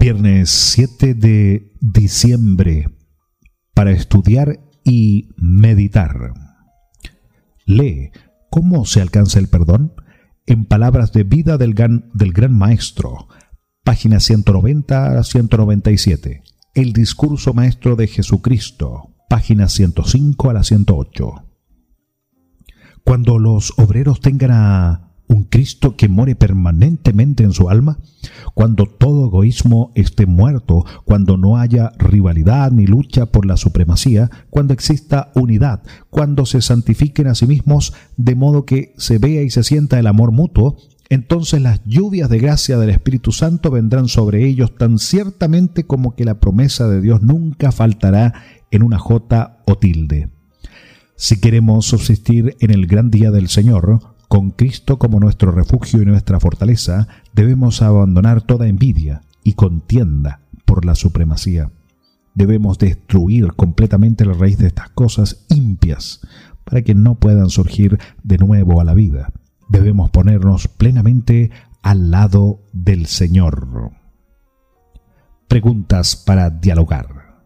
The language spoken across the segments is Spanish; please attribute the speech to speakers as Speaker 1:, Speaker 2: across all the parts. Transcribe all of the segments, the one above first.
Speaker 1: Viernes 7 de diciembre para estudiar y meditar. Lee ¿Cómo se alcanza el perdón? En palabras de vida del gran maestro, páginas 190 a 197. El discurso maestro de Jesucristo, páginas 105 a la 108. Cuando los obreros tengan a un Cristo que more permanentemente en su alma, cuando todo egoísmo esté muerto, cuando no haya rivalidad ni lucha por la supremacía, cuando exista unidad, cuando se santifiquen a sí mismos de modo que se vea y se sienta el amor mutuo, entonces las lluvias de gracia del Espíritu Santo vendrán sobre ellos tan ciertamente como que la promesa de Dios nunca faltará en una jota o tilde. Si queremos subsistir en el gran día del Señor, con Cristo como nuestro refugio y nuestra fortaleza, debemos abandonar toda envidia y contienda por la supremacía. Debemos destruir completamente la raíz de estas cosas impias para que no puedan surgir de nuevo a la vida. Debemos ponernos plenamente al lado del Señor. Preguntas para dialogar.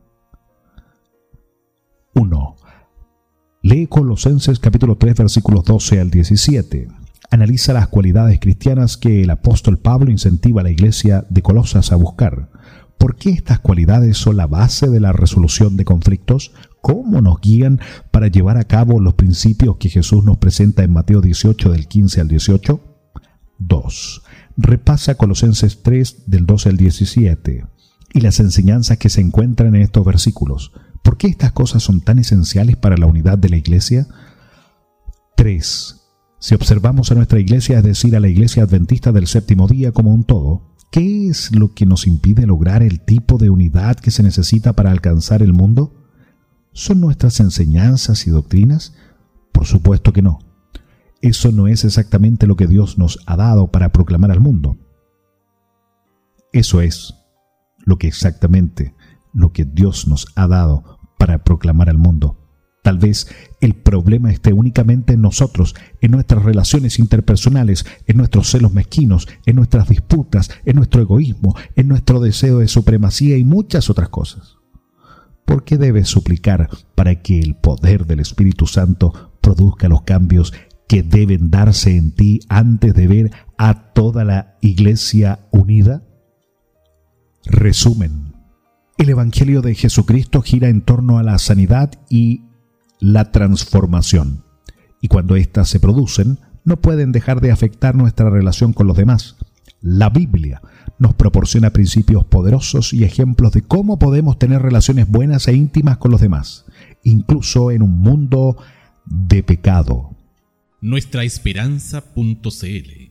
Speaker 1: 1. Lee Colosenses capítulo 3 versículos 12 al 17. Analiza las cualidades cristianas que el apóstol Pablo incentiva a la iglesia de Colosas a buscar. ¿Por qué estas cualidades son la base de la resolución de conflictos? ¿Cómo nos guían para llevar a cabo los principios que Jesús nos presenta en Mateo 18 del 15 al 18? 2. Repasa Colosenses 3 del 12 al 17 y las enseñanzas que se encuentran en estos versículos. ¿Por qué estas cosas son tan esenciales para la unidad de la iglesia? 3. Si observamos a nuestra iglesia, es decir, a la iglesia adventista del séptimo día como un todo, ¿qué es lo que nos impide lograr el tipo de unidad que se necesita para alcanzar el mundo? ¿Son nuestras enseñanzas y doctrinas? Por supuesto que no. Eso no es exactamente lo que Dios nos ha dado para proclamar al mundo. Eso es exactamente lo que Dios nos ha dado para proclamar al mundo. Tal vez el problema esté únicamente en nosotros, en nuestras relaciones interpersonales, en nuestros celos mezquinos, en nuestras disputas, en nuestro egoísmo, en nuestro deseo de supremacía y muchas otras cosas. ¿Por qué debes suplicar para que el poder del Espíritu Santo produzca los cambios que deben darse en ti antes de ver a toda la iglesia unida? Resumen. El Evangelio de Jesucristo gira en torno a la sanidad y la transformación. Y cuando éstas se producen, no pueden dejar de afectar nuestra relación con los demás. La Biblia nos proporciona principios poderosos y ejemplos de cómo podemos tener relaciones buenas e íntimas con los demás, incluso en un mundo de pecado.
Speaker 2: Nuestraesperanza.cl